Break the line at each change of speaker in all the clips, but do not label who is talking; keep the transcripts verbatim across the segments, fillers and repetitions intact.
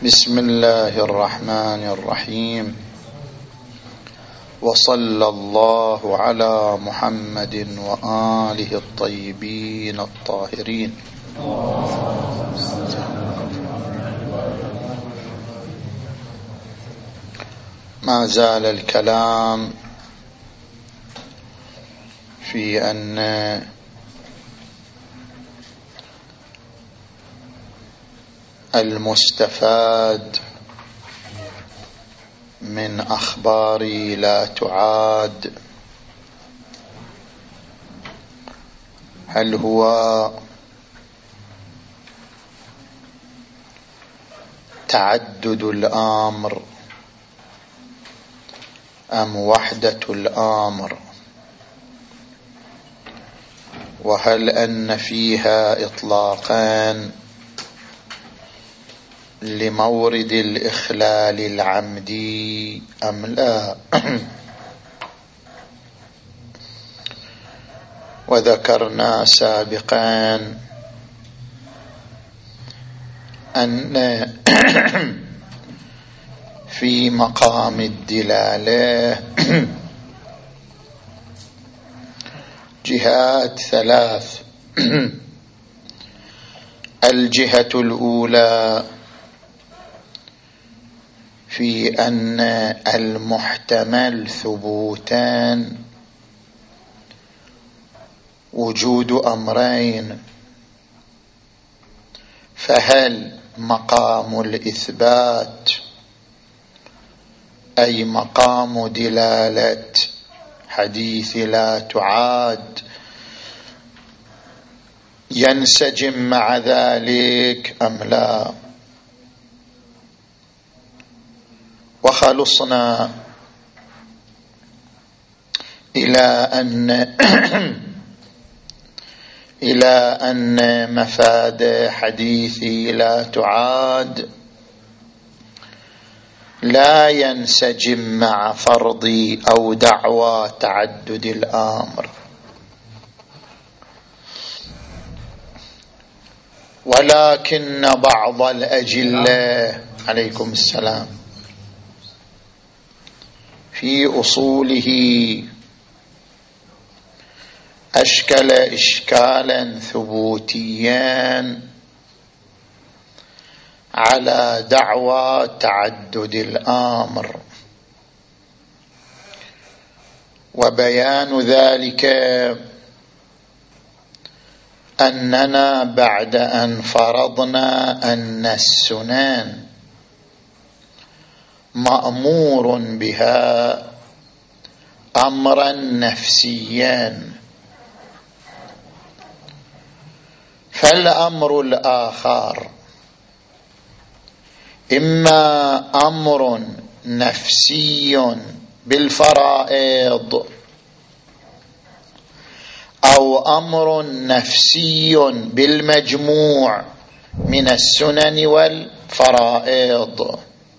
بسم الله الرحمن الرحيم، وصلى الله على محمد وآله الطيبين الطاهرين. ما زال الكلام في أن المستفاد من أخبار لا تعاد هل هو تعدد الأمر أم وحدة الأمر، وهل أن فيها إطلاقان لمورد الإخلال العمدي أم لا. وذكرنا سابقا أن في مقام الدلالة جهات ثلاث. الجهة الأولى في أن المحتمل ثبوتان، وجود أمرين، فهل مقام الإثبات أي مقام دلالة حديث لا تعاد ينسجم مع ذلك أم لا. وخلصنا إلى أن إلى أن مفاد حديث لا تعاد لا ينسجم مع فرض أو دعوى تعدد الأمر، ولكن بعض الأجلة عليكم السلام في أصوله أشكل إشكالا ثبوتيا على دعوى تعدد الأمر، وبيان ذلك أننا بعد أن فرضنا أن السنن مأمور بها أمرا نفسيا، فالأمر الآخر إما أمر نفسي بالفرائض أو أمر نفسي بالمجموع من السنن والفرائض.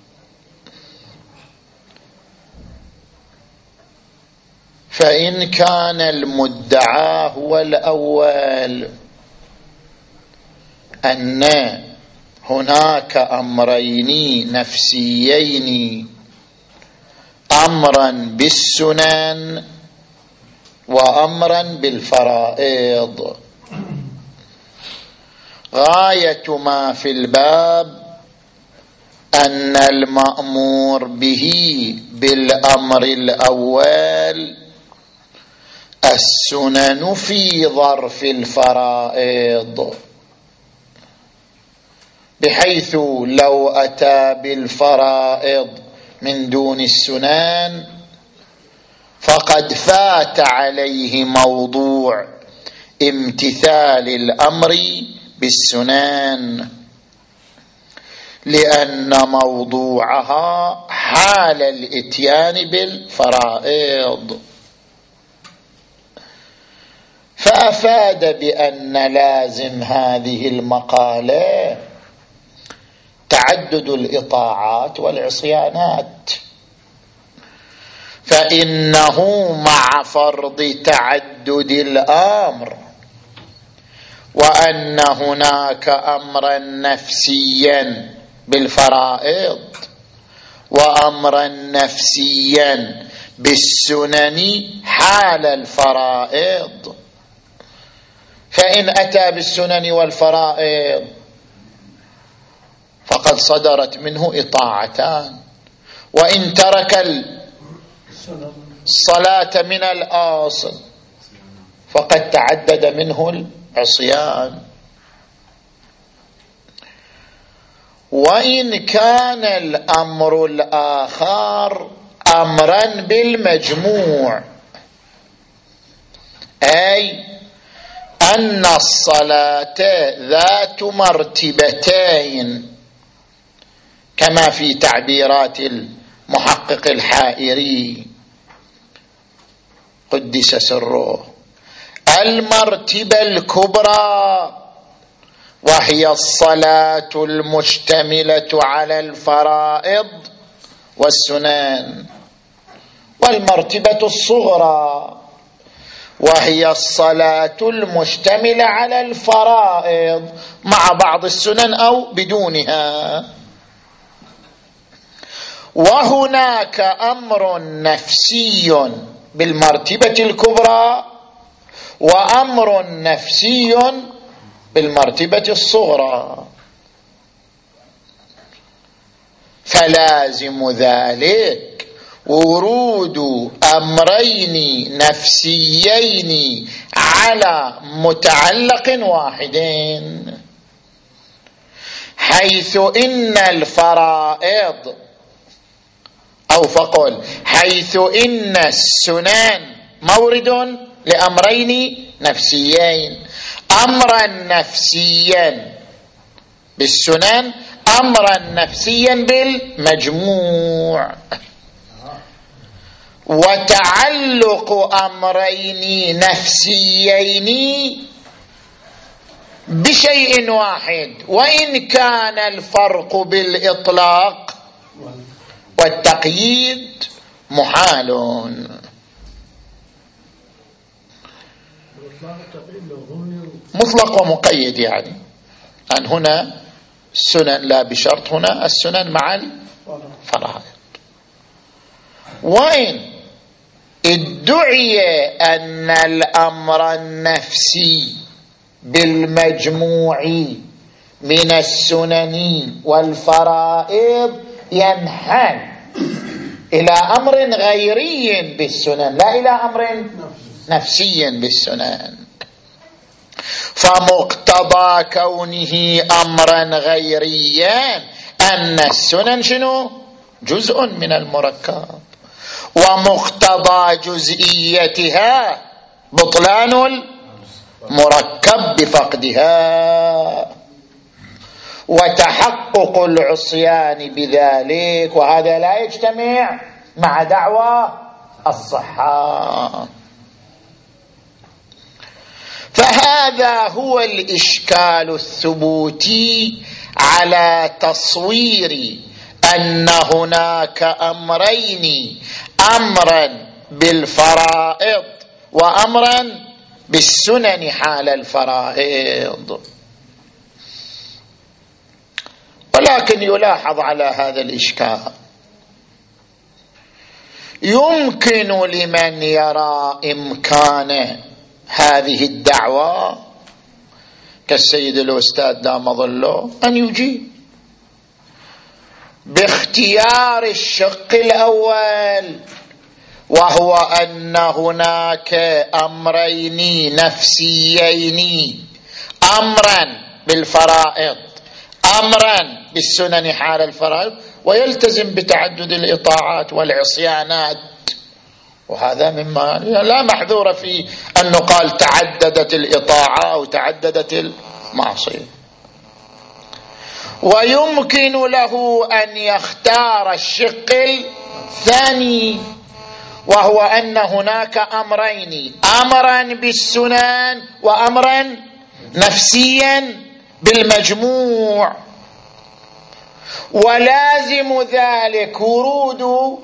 فإن كان المدعى هو الأول أن هناك أمرين نفسيين، أمرا بالسنن وأمرا بالفرائض، غاية ما في الباب أن المأمور به بالأمر الأول السنن في ظرف الفرائض، بحيث لو أتى بالفرائض من دون السنن فقد فات عليه موضوع امتثال الأمر بالسنن، لأن موضوعها حال الإتيان بالفرائض. فأفاد بأن لازم هذه المقالة تعدد الإطاعات والعصيانات، فإنه مع فرض تعدد الأمر وأن هناك أمرا نفسيا بالفرائض وأمرا نفسيا بالسنن حال الفرائض. فإن أتى بالسنن والفرائض فقد صدرت منه إطاعتان، وإن ترك الصلاة من الأصل فقد تعدد منه العصيان. وإن كان الأمر الآخر أمرا بالمجموع، أي أن الصلاة ذات مرتبتين كما في تعبيرات المحقق الحائري قدس سره: المرتبة الكبرى وهي الصلاة المشتملة على الفرائض والسنن، والمرتبة الصغرى وهي الصلاة المشتملة على الفرائض مع بعض السنن أو بدونها. وهناك أمر نفسي بالمرتبة الكبرى وأمر نفسي بالمرتبة الصغرى، فلازم ذلك ورود أمرين نفسيين على متعلق واحدين، حيث إن الفرائض أو فقل حيث إن السنن مورد لأمرين نفسيين، أمرا نفسيا بالسنن، أمرا نفسيا بالمجموع. وتعلق أمرين نفسيين بشيء واحد، وإن كان الفرق بالإطلاق والتقييد محال. مطلق ومقيد، يعني أن هنا السنن لا بشرط، هنا السنن مع الفرائض. وإن ادعي أن الأمر النفسي بالمجموع من السنن والفرائض ينحل إلى أمر غيري بالسنن لا إلى أمر نفسي بالسنن، فمقتضى كونه أمرا غيريا أن السنن شنو؟ جزء من المركب، ومقتضى جزئيتها بطلان المركب بفقدها وتحقق العصيان بذلك، وهذا لا يجتمع مع دعوى الصحة. فهذا هو الإشكال الثبوتي على تصوير أن هناك أمرين، أمرا بالفرائض وأمرا بالسنن حال الفرائض. ولكن يلاحظ على هذا الإشكال يمكن لمن يرى إمكان هذه الدعوة كالسيد الأستاذ دام ظله أن يجيب باختيار الشق الأول، وهو أن هناك أمرين نفسيين، أمرا بالفرائض أمرا بالسنن حال الفرائض، ويلتزم بتعدد الإطاعات والعصيانات. وهذا مما لا محذور فيه أنه قال تعددت الإطاعة أو تعددت المعصية. ويمكن له أن يختار الشق الثاني، وهو أن هناك أمرين، أمرا بالسنن وأمرا نفسيا بالمجموع، ولازم ذلك ورود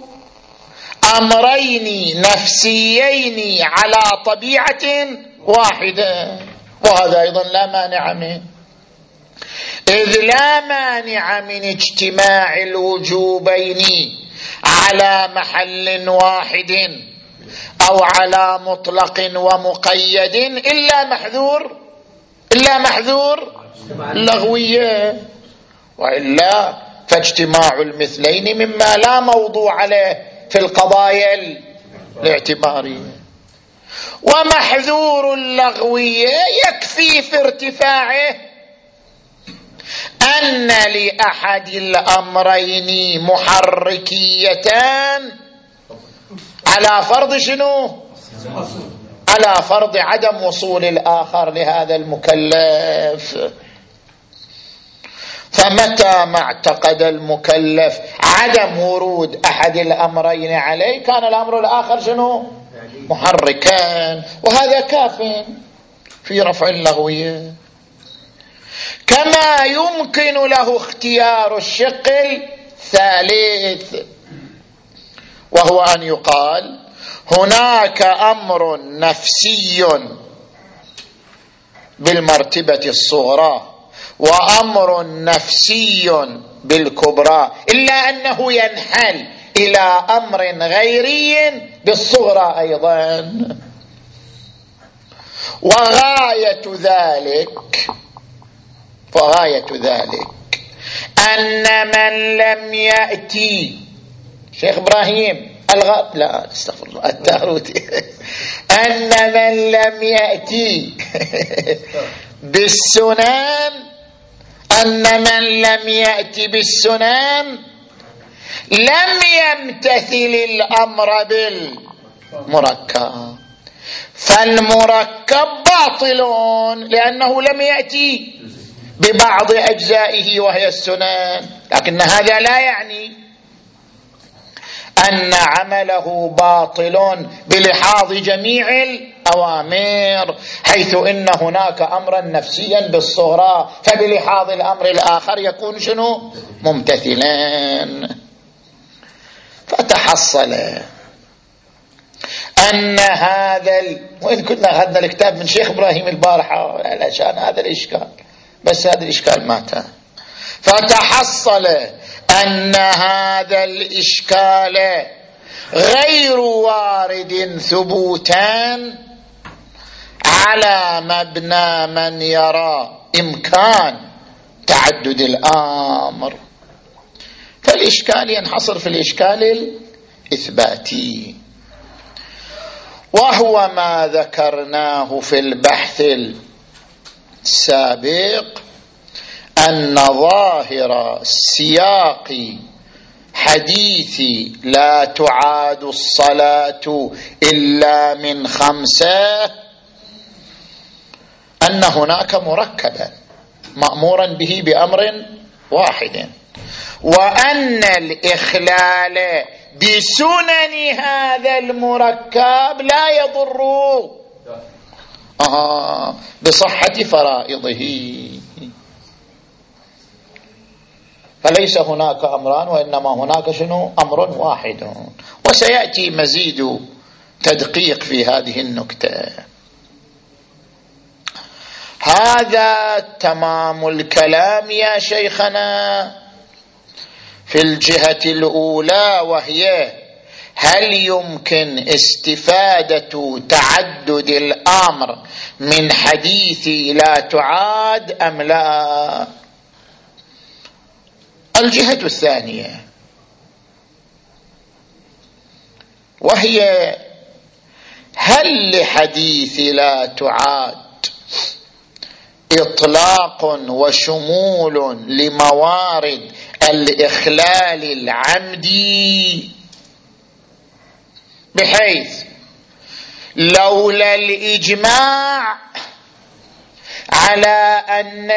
أمرين نفسيين على طبيعة واحدة، وهذا أيضا لا مانع منه. إذ لا مانع من اجتماع الوجوبين على محل واحد أو على مطلق ومقيد إلا محذور إلا محذور اللغوية، وإلا فاجتماع المثلين مما لا موضوع له في القضايا الاعتبارية. ومحذور اللغوية يكفي في ارتفاعه أن لأحد الأمرين محركيتان على فرض شنو؟ على فرض عدم وصول الآخر لهذا المكلف. فمتى ما اعتقد المكلف عدم ورود أحد الأمرين عليه كان الأمر الآخر شنو؟ محركان، وهذا كاف في رفع اللغوية. كما يمكن له اختيار الشق الثالث، وهو أن يقال هناك أمر نفسي بالمرتبة الصغرى وأمر نفسي بالكبرى، إلا أنه ينحل إلى أمر غيري بالصغرى أيضا. وغاية ذلك وغاية ذلك أن من لم يأتي شيخ إبراهيم الغ... لا استغفر الله التاروتي أن من لم يأتي بالسنن أن من لم يأتي بالسنن لم يمتثل الأمر بالمركب، فالمركب باطل لأنه لم يأتي ببعض أجزائه وهي السنن، لكن هذا لا يعني أن عمله باطل بلحاظ جميع الأوامر، حيث إن هناك أمرا نفسيا بالصغرى فبلحاظ الأمر الآخر يكون شنو؟ ممتثلا. فتحصل أن هذا ال... وإن كنا أخذنا الكتاب من شيخ إبراهيم البارحة علشان هذا الإشكال، بس هذا الإشكال مات. فتحصل أن هذا الإشكال غير وارد ثبوتا على مبنى من يرى إمكان تعدد الأمر، فالإشكال ينحصر في الإشكال الإثباتي، وهو ما ذكرناه في البحث السابق أن ظاهر سياق حديث لا تعاد الصلاة إلا من خمسة أن هناك مركبا مأمورا به بأمر واحد، وأن الإخلال بسنن هذا المركب لا يضر آه بصحة فرائضه. فليس هناك أمران وإنما هناك شنو؟ أمر واحد. وسيأتي مزيد تدقيق في هذه النكتة. هذا تمام الكلام يا شيخنا في الجهة الأولى، وهي هل يمكن استفادة تعدد الأمر من حديث لا تعاد أم لا؟ الجهة الثانية وهي هل لحديث لا تعاد إطلاق وشمول لموارد الإخلال العمدي، بحيث لولا الإجماع على أن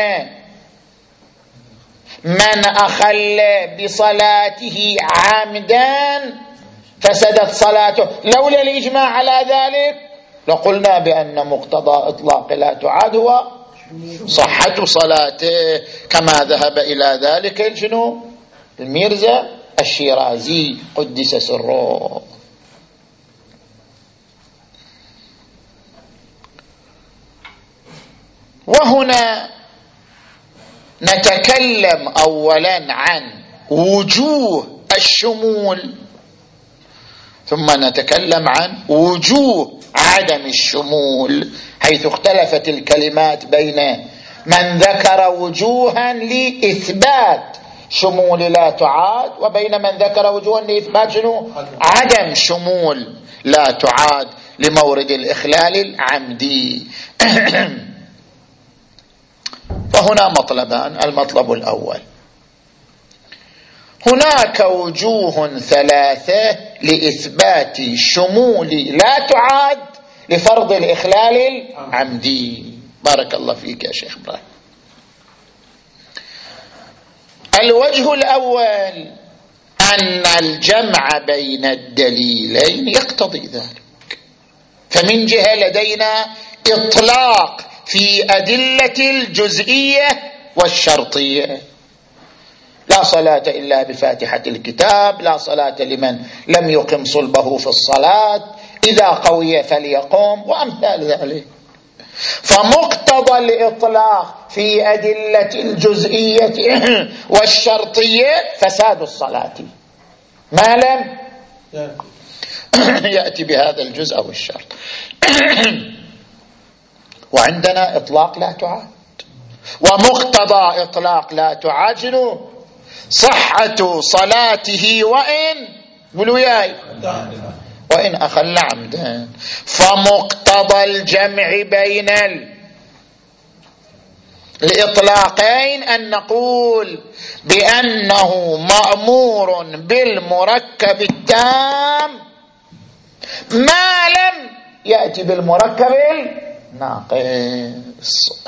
من أخل بصلاته عامدا فسدت صلاته، لولا الإجماع على ذلك لقلنا بأن مقتضى إطلاق لا تعاد هو صحة صلاته، كما ذهب إلى ذلك شنو؟ الميرزا الشيرازي قدس سره. وهنا نتكلم أولا عن وجوه الشمول، ثم نتكلم عن وجوه عدم الشمول، حيث اختلفت الكلمات بين من ذكر وجوها لإثبات شمول لا تعاد وبين من ذكر وجوها لإثبات شنو؟ عدم شمول لا تعاد لمورد الإخلال العمدي. فهنا مطلبان. المطلب الأول: هناك وجوه ثلاثة لإثبات شمول لا تعاد لفرض الإخلال العمدي. بارك الله فيك يا شيخ إبراهيم. الوجه الأول أن الجمع بين الدليلين يقتضي ذلك، فمن جهة لدينا إطلاق في أدلة الجزئية والشرطية: لا صلاة إلا بفاتحة الكتاب، لا صلاة لمن لم يقم صلبه في الصلاة، إذا قوي فليقوم، وأمثال ذلك. فمقتضى الإطلاق في أدلة الجزئية والشرطية فساد الصلاة ما لم يأتي بهذا الجزء أو الشرط. وعندنا إطلاق لا تعاد، ومقتضى إطلاق لا تعاد شنو؟ صحة صلاته وإن قولوا وياي وإن أخل عمدا. فمقتضى الجمع بين الإطلاقين أن نقول بأنه مأمور بالمركب التام ما لم يأتي بالمركب الناقص.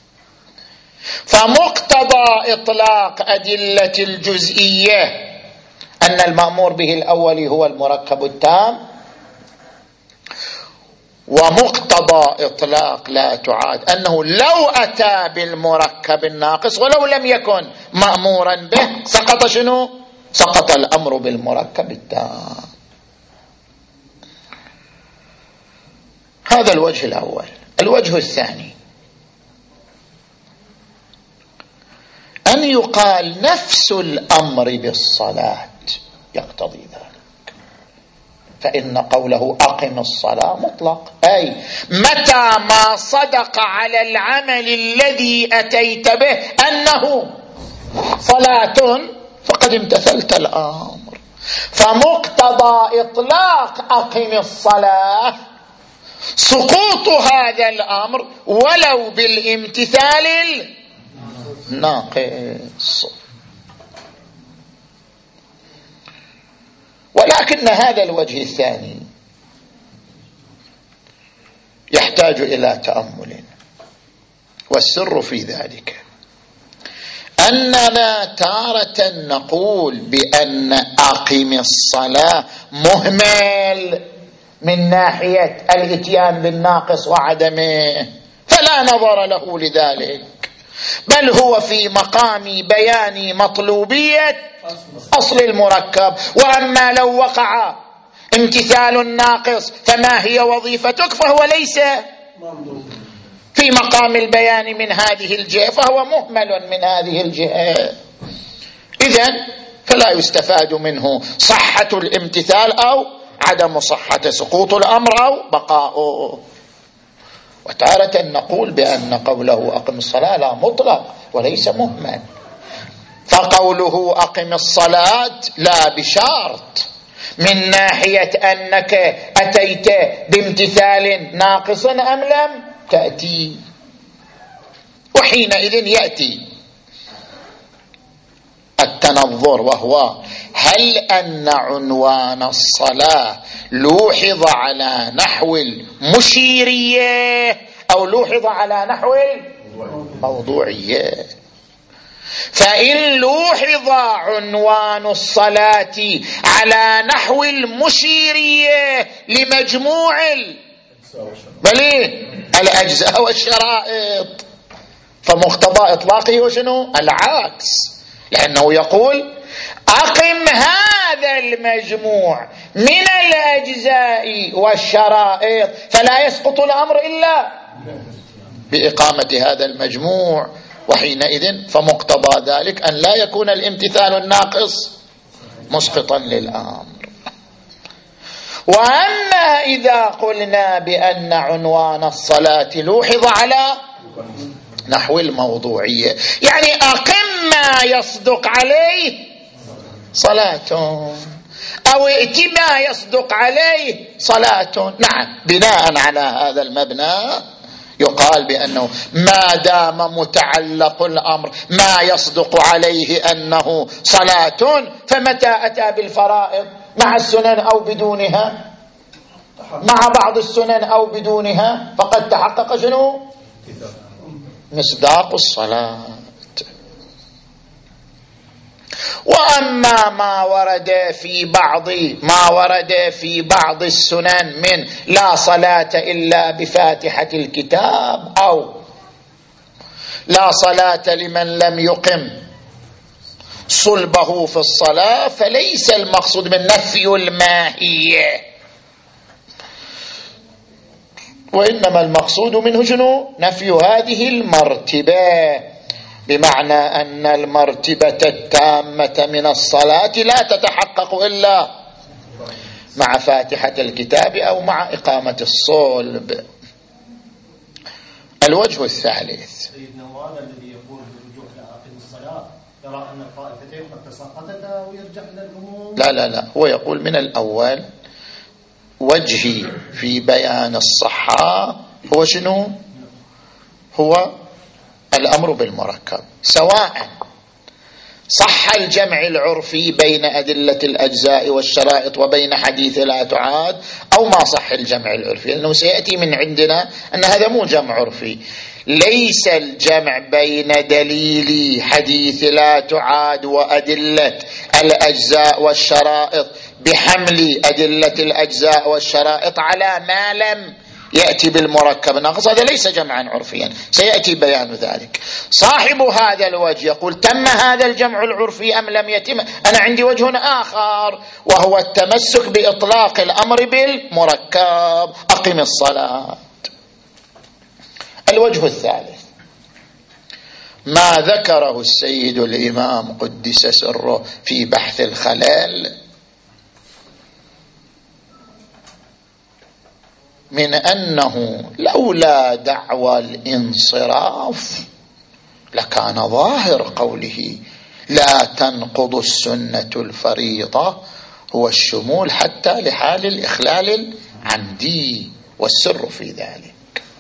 فمقتضى إطلاق أدلة الجزئية أن المأمور به الأول هو المركب التام، ومقتضى إطلاق لا تعاد أنه لو أتى بالمركب الناقص ولو لم يكن مأمورا به سقط شنو؟ سقط الأمر بالمركب التام. هذا الوجه الأول. الوجه الثاني أن يقال نفس الأمر بالصلاة يقتضي ذلك، فإن قوله أقم الصلاة مطلق، أي متى ما صدق على العمل الذي أتيت به أنه صلاة فقد امتثلت الأمر. فمقتضى إطلاق أقم الصلاة سقوط هذا الأمر ولو بالامتثال الناقص. ولكن هذا الوجه الثاني يحتاج إلى تأمل، والسر في ذلك أننا تارة نقول بأن أقم الصلاة مهمل من ناحية الاتيان بالناقص وعدمه، فلا نظر له لذلك، بل هو في مقام بيان مطلوبية أصل المركب. وأما لو وقع امتثال الناقص فما هي وظيفتك، فهو ليس في مقام البيان من هذه الجهة، فهو مهمل من هذه الجهة. إذن فلا يستفاد منه صحة الامتثال أو عدم صحة، سقوط الأمر أو بقاؤه. وتارة نقول بأن قوله أقم الصلاة لا مطلق وليس مهمل، فقوله أقم الصلاة لا بشرط من ناحية أنك أتيت بامتثال ناقص أم لم تأتي. وحينئذ يأتي التنظر، وهو هل أن عنوان الصلاة لوحظ على نحو المشيرية أو لوحظ على نحو الموضوعية. فإن لوحظ عنوان الصلاة على نحو المشيرية لمجموع بل الأجزاء والشرائط فمقتضى إطلاقه وشنو؟ العكس، لأنه يقول أقم هذا المجموع من الأجزاء والشرائط، فلا يسقط الأمر إلا بإقامة هذا المجموع وحينئذ فمقتضى ذلك أن لا يكون الامتثال الناقص مسقطا للأمر. وأما إذا قلنا بأن عنوان الصلاة لوحظ على نحو الموضوعية، يعني أقم ما يصدق عليه صلاة أو ائت ما يصدق عليه صلاة، نعم، بناء على هذا المبنى يقال بأنه ما دام متعلق الأمر ما يصدق عليه أنه صلاة، فمتى أتى بالفرائض مع السنن أو بدونها، مع بعض السنن أو بدونها، فقد تحقق شنو؟ مصداق الصلاة. وأما ما ورد في بعض ما ورد في بعض السنن من لا صلاة إلا بفاتحة الكتاب أو لا صلاة لمن لم يقم صلبه في الصلاة، فليس المقصود من نفي الماهية، وإنما المقصود منه شنو؟ نفي هذه المرتبة، بمعنى أن المرتبة التامة من الصلاة لا تتحقق إلا مع فاتحة الكتاب أو مع إقامة الصلب. الوجه الثالث،
سيدنا هذا الذي يقول بالرجوع إلى آخر الصلاة يرى أن الطائفتين قد تساقطتا ويرجع إلى الأمور.
لا لا لا، هو يقول من الأول وجهي في بيان الصحة هو شنو؟ هو الأمر بالمركب، سواء صح الجمع العرفي بين أدلة الأجزاء والشرائط وبين حديث لا تعاد، أو ما صح الجمع العرفي، لأنه سيأتي من عندنا أن هذا مو جمع عرفي. ليس الجمع بين دليل حديث لا تعاد وأدلة الأجزاء والشرائط بحمل أدلة الأجزاء والشرائط على ما لم يأتي بالمركب ناقص، هذا ليس جمعا عرفيا، سيأتي بيان ذلك. صاحب هذا الوجه يقول تم هذا الجمع العرفي أم لم يتم؟ أنا عندي وجه آخر، وهو التمسك بإطلاق الأمر بالمركب، أقم الصلاة. الوجه الثالث ما ذكره السيد الإمام قدس سره في بحث الخلال من أنه لولا دعوى الانصراف لكان ظاهر قوله لا تنقض السنة الفريضة هو الشمول حتى لحال الإخلال العمدي، والسر في ذلك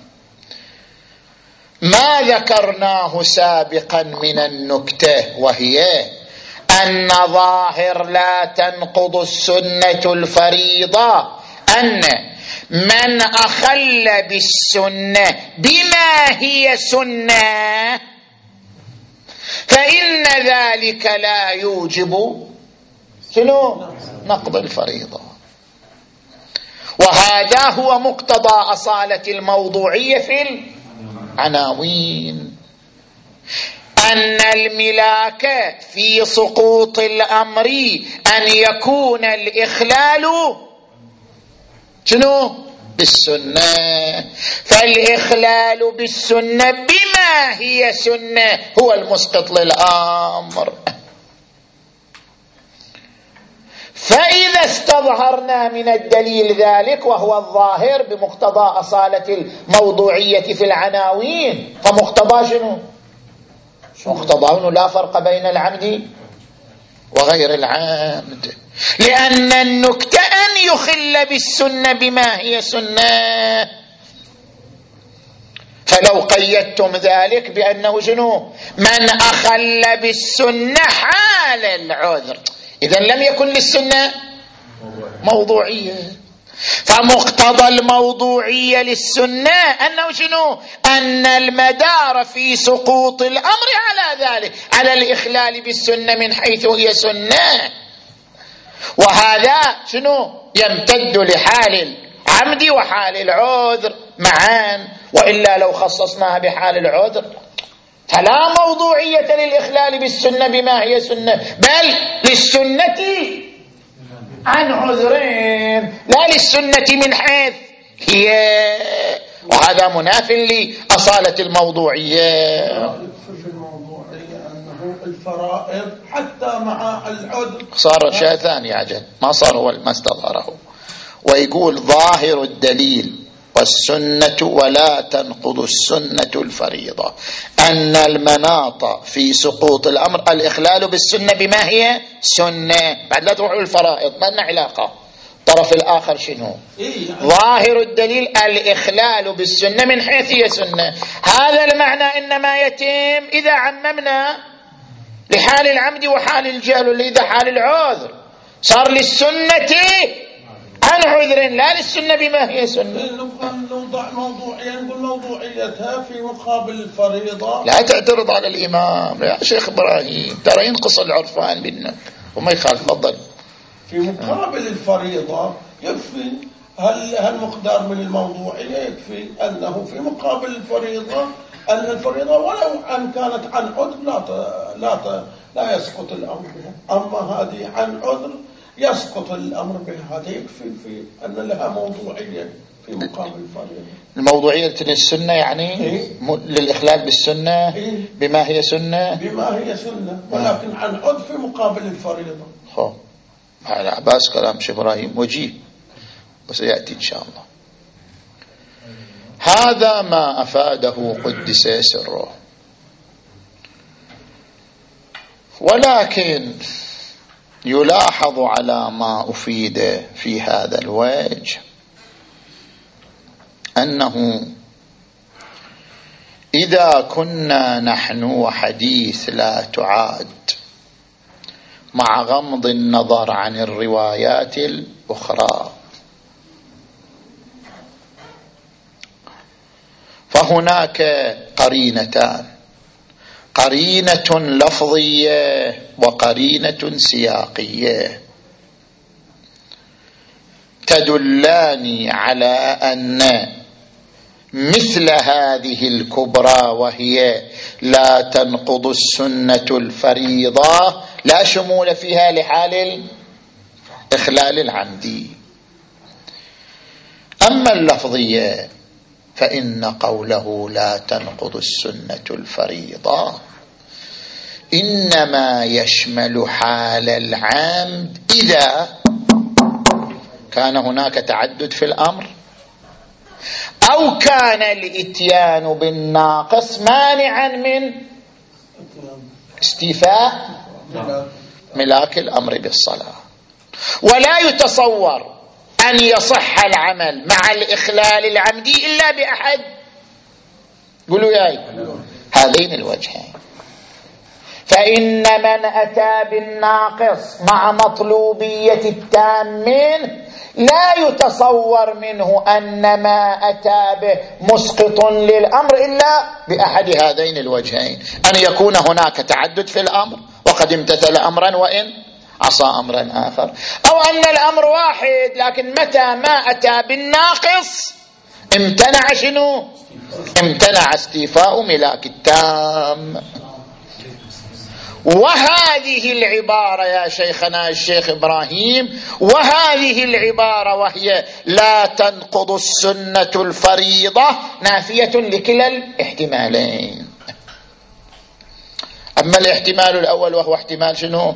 ما ذكرناه سابقا من النكتة، وهي أن ظاهر لا تنقض السنة الفريضة أن من أخل بالسنة بما هي سنة فإن ذلك لا يوجب شنو؟ نقض الفريضة. وهذا هو مقتضى أصالة الموضوعية في العناوين، أن الملاك في سقوط الأمر أن يكون الإخلال شنو؟ بالسنة، فالإخلال بالسنة بما هي سنة هو المسقط للأمر. فإذا استظهرنا من الدليل ذلك وهو الظاهر بمقتضى أصالة الموضوعية في العناوين، فمقتضى شنو؟ مقتضى أنه لا فرق بين العمد وغير العمد، لأن النكتة أن يخل بالسنة بما هي سنة. فلو قيدتم ذلك بأنه شنو؟ من أخل بالسنة حال العذر، إذن لم يكن للسنة موضوعية. فمقتضى الموضوعية للسنة أنه شنو؟ أن المدار في سقوط الأمر على ذلك، على الإخلال بالسنة من حيث هي سنة، وهذا شنو؟ يمتد لحال العمد وحال العذر معا، وإلا لو خصصناها بحال العذر فلا موضوعية للإخلال بالسنة بما هي سنة، بل للسنة عن عذرين لا للسنة من حيث هي، وهذا مناف لأصالة الموضوعية.
الفرائض حتى مع العذر
صار شيء ثاني عجل، ما صار هو ما استظهره. ويقول ظاهر الدليل والسنة ولا تنقض السنة الفريضة أن المناط في سقوط الأمر الإخلال بالسنة بما هي سنة. بعد لا تروحوا الفرائض، ما لنا علاقة. الطرف الآخر شنو؟ ظاهر الدليل الإخلال بالسنة من حيث هي سنة. هذا المعنى إنما يتم إذا عممنا لحال العمد وحال الجهل، اللي إذا حال العذر صار للسنة عن عذر لا للسنة بما هي سنة.
نوضع موضوعيا نقول موضوعيتها في مقابل الفريضة.
لا تعترض على الإمام يا شيخ إبراهيم، ترى ينقص العرفان منك وما يخالف. تفضل.
في مقابل الفريضة يكفي هل هل مقدار من الموضوعية يكفي أنه في مقابل الفريضة أن الفريضة ولو أن كانت عن عذر لا ت... لا ت... لا يسقط الأمر بها، أما هذه عن عذر يسقط الأمر بها. هذا يكفي في أن لها موضوعية في مقابل الفريضة.
الموضوعية السنة يعني إيه؟ م... للإخلال بالسنة إيه؟ بما هي سنة
بما هي سنة ولكن عن عذر في مقابل الفريضة.
خب على عباس كلام شيخ إبراهيم وجيه وسيأتي إن شاء الله. هذا ما أفاده قدس سره. ولكن يلاحظ على ما أفيد في هذا الوجه أنه إذا كنا نحن وحديث لا تعاد مع غمض النظر عن الروايات الأخرى، فهناك قرينتان، قرينة لفظية وقرينة سياقية، تدلان على أن مثل هذه الكبرى وهي لا تنقض السنة الفريضة لا شمول فيها لحال الإخلال العمدي. أما اللفظية فإن قوله لا تنقض السنة الفريضة إنما يشمل حال العمد إذا كان هناك تعدد في الأمر أو كان الإتيان بالناقص مانعا من استيفاء ملاك الأمر بالصلاة. ولا يتصور أن يصح العمل مع الإخلال العمدي إلا بأحد قولوا ياي هذين الوجهين. فإن من أتى بالناقص مع مطلوبية التامين لا يتصور منه أن ما أتى به مسقط للأمر إلا بأحد هذين الوجهين، أن يكون هناك تعدد في الأمر وقد امتثل أمرا وإن عصى أمرا آخر، أو أن الأمر واحد لكن متى ما أتى بالناقص امتنع شنو؟ امتنع استيفاء ملاك التام. وهذه العبارة يا شيخنا الشيخ إبراهيم، وهذه العبارة وهي لا تنقض السنة الفريضة نافية لكلا الاحتمالين. أما الاحتمال الأول وهو احتمال شنو؟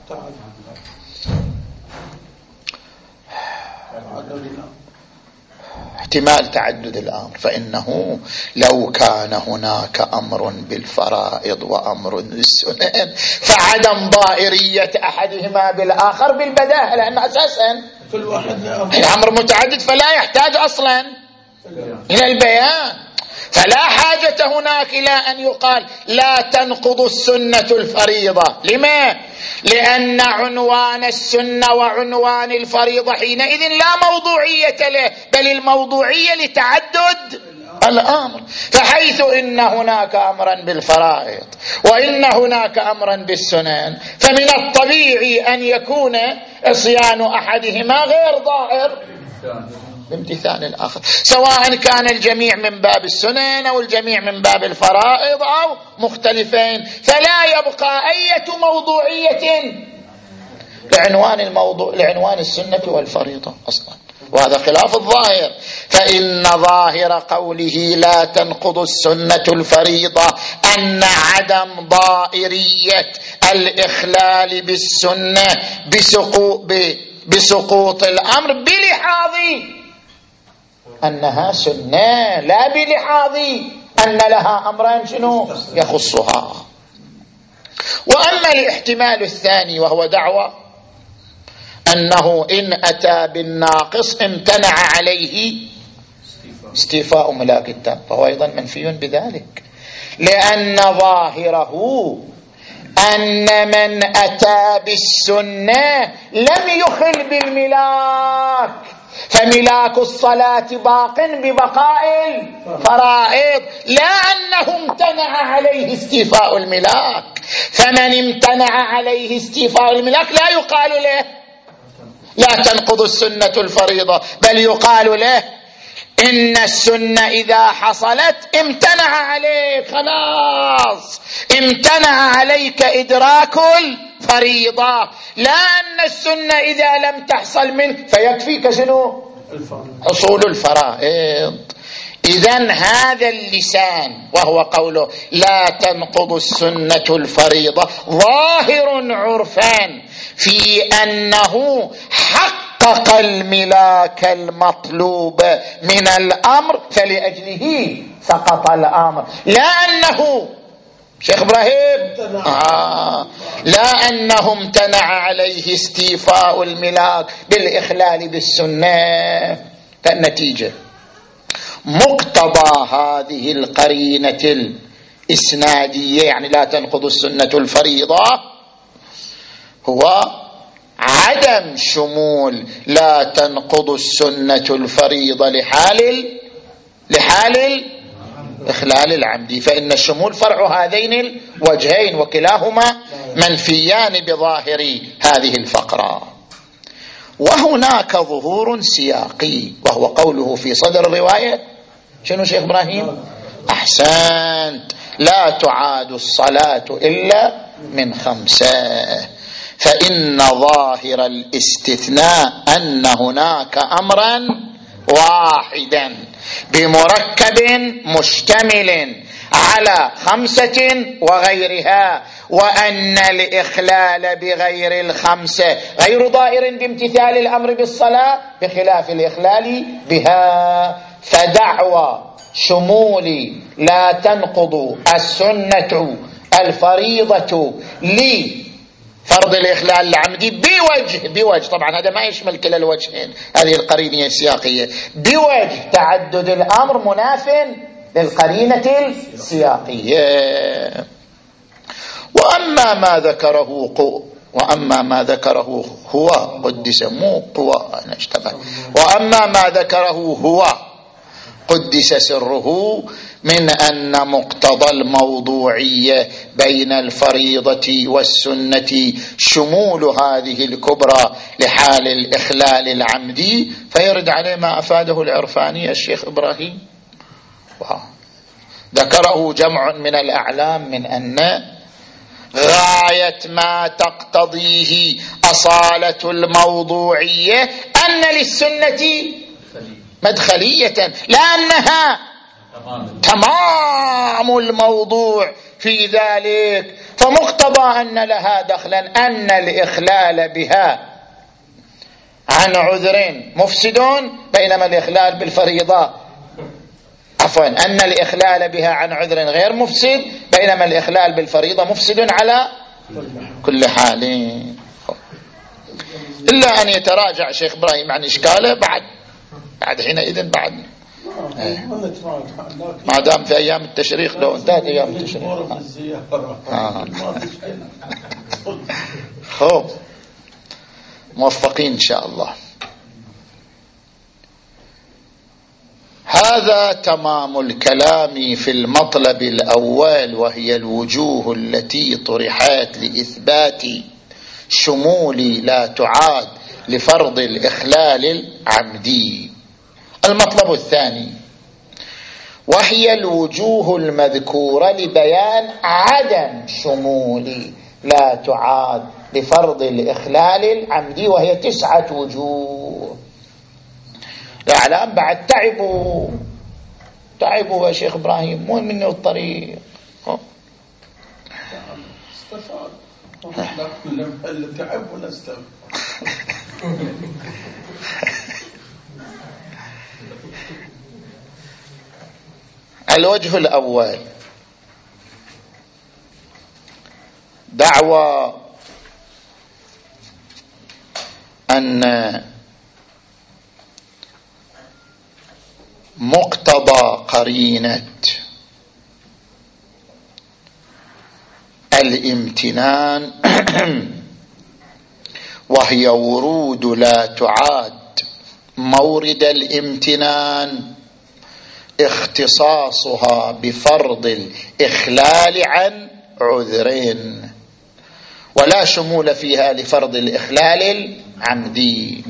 احتمال تعدد الأمر، فإنه لو كان هناك أمر بالفرائض وأمر بالسنن فعدم ضائرية أحدهما بالآخر بالبداهة، لأن أساسا الأمر متعدد فلا يحتاج أصلا إلى البيان، فلا حاجة هناك إلى أن يقال لا تنقض السنة الفريضة. لما؟ لأن عنوان السنة وعنوان الفريضة حينئذ لا موضوعية له، بل الموضوعية لتعدد الأمر. فحيث إن هناك أمرا بالفرائض وإن هناك أمرا بالسنن فمن الطبيعي أن يكون عصيان أحدهما غير ضائر بامتثال الآخر، سواء كان الجميع من باب السنن أو الجميع من باب الفرائض أو مختلفين، فلا يبقى أي موضوعية لعنوان الموضوع لعنوان السنة والفريضة أصلا، وهذا خلاف الظاهر. فإن ظاهر قوله لا تنقض السنة الفريضة أن عدم ضائرية الإخلال بالسنة بسقوط, بسقوط الأمر بلحاظ أنها سنة، لا بلحاظ أن لها أمرا شنو يخصها. وأما الاحتمال الثاني وهو دعوة أنه إن أتى بالناقص امتنع عليه استيفاء ملاك التام، فهو أيضا منفي بذلك، لأن ظاهره أن من أتى بالسنة لم يخل بالملاك، فملاك الصلاة باق ببقاء الفرائض، لا أنه امتنع عليه استيفاء الملاك. فمن امتنع عليه استيفاء الملاك لا يقال له لا تنقض السنة الفريضة، بل يقال له إن السنة إذا حصلت امتنع عليك، خلاص امتنع عليك إدراك الفريضة، لا أن السنة إذا لم تحصل منك فيكفيك شنو حصول الفرائض. إذن هذا اللسان وهو قوله لا تنقض السنة الفريضة ظاهر عرفان في أنه حقق الملاك المطلوب من الأمر فلأجله سقط الأمر، لا أنه شيخ إبراهيم آه لا أنه امتنع عليه استيفاء الملاك بالإخلال بالسنة. فالنتيجة مقتضى هذه القرينة الإسنادية يعني لا تنقض السنة الفريضة هو عدم شمول لا تنقض السنة الفريضة لحال لحال إخلال العمد، فإن الشمول فرع هذين الوجهين وكلاهما منفيان بظاهر هذه الفقرة. وهناك ظهور سياقي وهو قوله في صدر الرواية شنو شيخ إبراهيم؟ أحسنت، لا تعاد الصلاة إلا من خمسة، فإن ظاهر الاستثناء أن هناك أمرا واحدا بمركب مشتمل على خمسة وغيرها، وأن الإخلال بغير الخمسة غير ضائر بامتثال الأمر بالصلاة بخلاف الإخلال بها. فدعوى شمول لا تنقض السنة الفريضة لفرض الإخلال العمدي بوجه بوجه طبعا هذا ما يشمل كلا الوجهين، هذه القرينة السياقية، بوجه تعدد الأمر مناف للقرينة السياقية. وأما ما ذكره قو وأما ما ذكره هو قدس مو قوى أنا اشتبه وأما ما ذكره هو قدس سره من أن مقتضى الموضوعية بين الفريضة والسنة شمول هذه الكبرى لحال الإخلال العمدي، فيرد عليه ما أفاده العرفاني الشيخ إبراهيم. ذكره جمع من الأعلام من أن غاية ما تقتضيه أصالة الموضوعية أن للسنة مدخلية لأنها تمام الموضوع في ذلك، فمقتضى أن لها دخلا أن الإخلال بها عن عذر مفسد، بينما الإخلال بالفريضة عفوا أن الإخلال بها عن عذر غير مفسد، بينما الإخلال بالفريضة مفسد على كل حال. إلا أن يتراجع شيخ إبراهيم عن إشكاله بعد بعد حينئذ بعد ما دام في أيام التشريق لو انتهت أيام التشريق آه. خب موفقين إن شاء الله. هذا تمام الكلام في المطلب الأول، وهي الوجوه التي طرحت لإثبات شمول لا تعاد لفرض الإخلال العمدي. المطلب الثاني وهي الوجوه المذكورة لبيان عدم شمول لا تعاد لفرض الإخلال العمدي، وهي تسعة وجوه. الأعلام بعد تعبوا تعبوا يا شيخ إبراهيم، مو منه الطريق
اللي تعب ولا استغفر.
الوجه الأول دعوى أن مقتضى قرينة الامتنان وهي ورود لا تعاد مورد الامتنان اختصاصها بفرض الإخلال عن عذرين ولا شمول فيها لفرض الإخلال العمدي.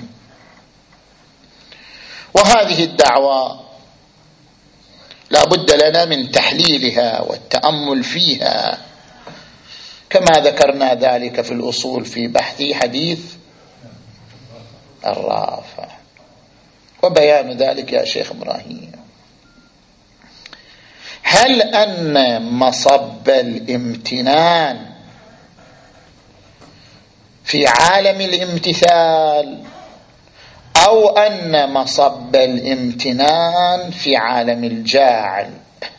وهذه الدعوة لا بد لنا من تحليلها والتأمل فيها كما ذكرنا ذلك في الأصول في بحث حديث الرافع وبيان ذلك يا شيخ إبراهيم. هل أن مصب الامتنان في عالم الامتثال أو أن مصب الامتنان في عالم الجاعل؟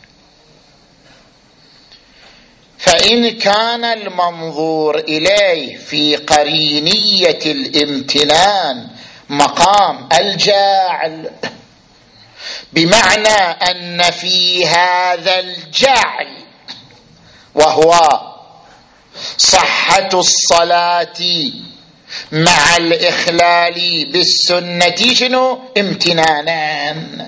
فإن كان المنظور إليه في قرينية الامتنان مقام الجاعل بمعنى أن في هذا الجعل وهو صحة الصلاة مع الإخلال بالسنة شنو امتنانان،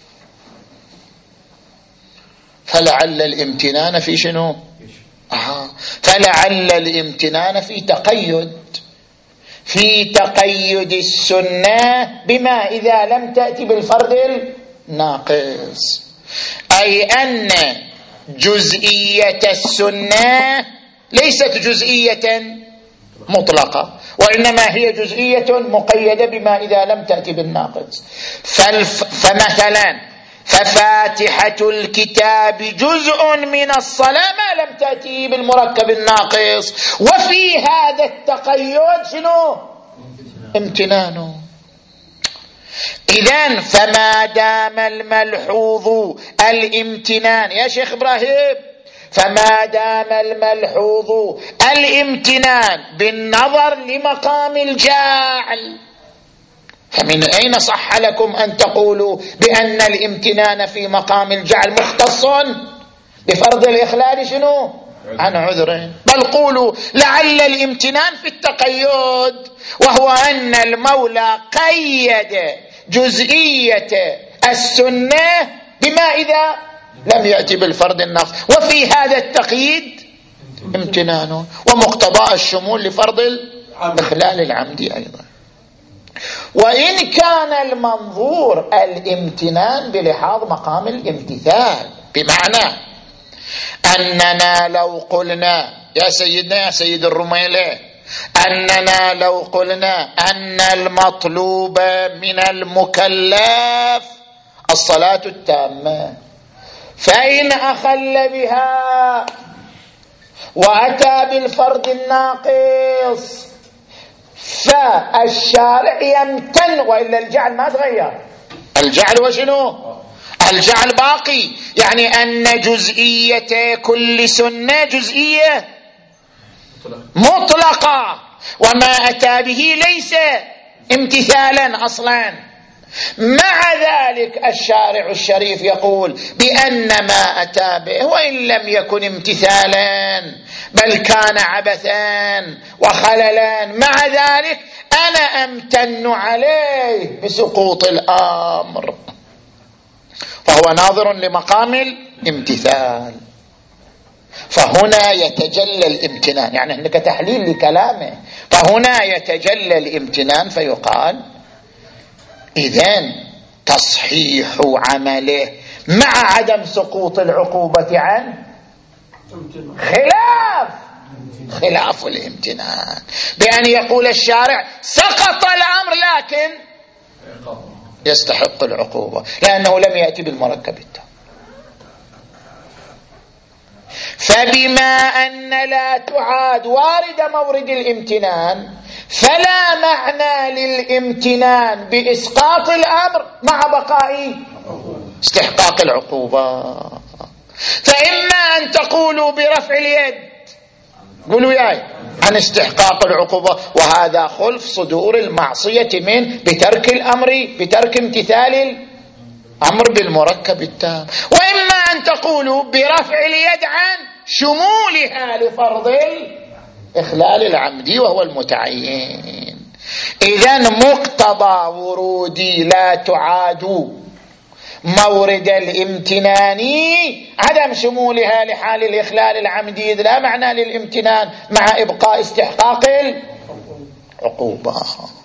فلعل الامتنان في شنو آه. فلعل الامتنان في تقيد في تقيد السنة بما إذا لم تأتي بالفرض الناقص، أي أن جزئية السنة ليست جزئية مطلقة وإنما هي جزئية مقيدة بما إذا لم تأتي بالناقص. فمثلا ففاتحة الكتاب جزء من الصلاة ما لم تأتي بالمركب الناقص، وفي هذا التقيد شنو امتنانه. إذن فما دام الملحوظ الامتنان يا شيخ إبراهيم، فما دام الملحوظ الامتنان بالنظر لمقام الجاعل، فمن أين صح لكم أن تقولوا بأن الامتنان في مقام الجعل مختص بفرض الإخلال شنو عن عذر؟ بل قولوا لعل الامتنان في التقيد، وهو أن المولى قيد جزئية السنة بما إذا لم يأتي بالفرض الناقص، وفي هذا التقييد امتنانه ومقتضى الشمول لفرض الإخلال العمدي أيضا. وإن كان المنظور الامتنان بلحاظ مقام الامتثال، بمعنى أننا لو قلنا يا سيدنا يا سيد الرميلة أننا لو قلنا أن المطلوب من المكلف الصلاة التامة، فإن أخل بها وأتى بالفرض الناقص فالشارع يمتن، وإلا الجعل ما تغير. الجعل وشنو؟ الجعل باقي، يعني أن جزئية كل سنة جزئية مطلقة، وما أتى به ليس امتثالا أصلا. مع ذلك الشارع الشريف يقول بأن ما أتى به وإن لم يكن امتثالا بل كان عبثا وخللا، مع ذلك أنا أمتن عليه بسقوط الأمر، فهو ناظر لمقام الامتثال. فهنا يتجلى الامتنان، يعني هناك تحليل لكلامه، فهنا يتجلى الامتنان فيقال إذن تصحيح عمله مع عدم سقوط العقوبة عن خلاف خلاف الامتنان، بأن يقول الشارع سقط الأمر لكن يستحق العقوبة لأنه لم يأتي بالمركب التام. فبما أن لا تعاد وارد مورد الامتنان فلا معنى للامتنان بإسقاط الأمر مع بقاء استحقاق العقوبة. فإما أن تقولوا برفع اليد، قولوا ياي، عن استحقاق العقوبة، وهذا خلف صدور المعصية من بترك الأمر بترك امتثال الأمر بالمركب التام. وإما أن تقولوا برفع اليد عن شمولها لفرض الإخلال العمدي وهو المتعين. إذن مقتضى ورودي لا تعاد مورد الامتنان عدم شمولها لحال الإخلال العمدي، لا معنى للامتنان مع إبقاء استحقاق العقوبة.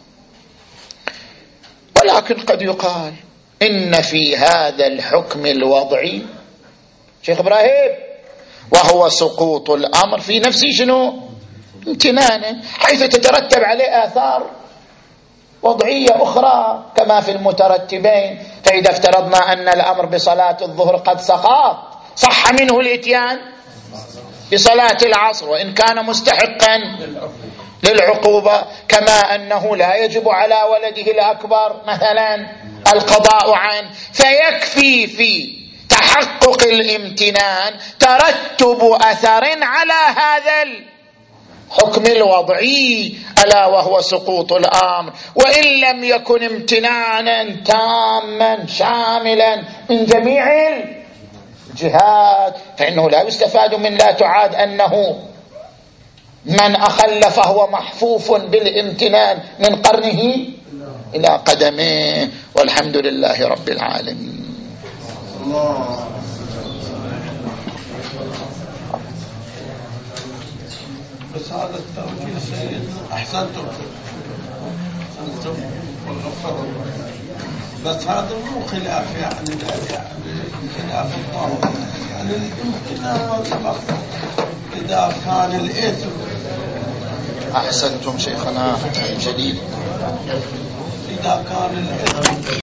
ولكن قد يقال إن في هذا الحكم الوضعي شيخ إبراهيم وهو سقوط الأمر في نفسه شنو؟ امتنانا، حيث تترتب عليه آثار وضعية أخرى كما في المترتبين. فإذا افترضنا أن الأمر بصلاة الظهر قد سقط، صح منه الإتيان بصلاة العصر وإن كان مستحقا للعقوبة، كما أنه لا يجب على ولده الأكبر مثلا القضاء عنه. فيكفي في تحقق الامتنان ترتب أثر على هذا الحكم الوضعي ألا وهو سقوط الأمر، وإن لم يكن امتنانا تاما شاملا من جميع الجهات فإنه لا يستفاد من لا تعاد أنه من أخل فهو محفوف بالامتنان من قرنه إلى قدمه. والحمد لله رب العالمين. الله.
بس هذا التوجيه سيدنا أحسنتم أحسنتم والغفر، بس هذا مو خلاف يعني خلاف الطاوة، يعني الامتنان إذا كان الإثم.
أحسنتم شيخنا جليل.
إذا كان الإثم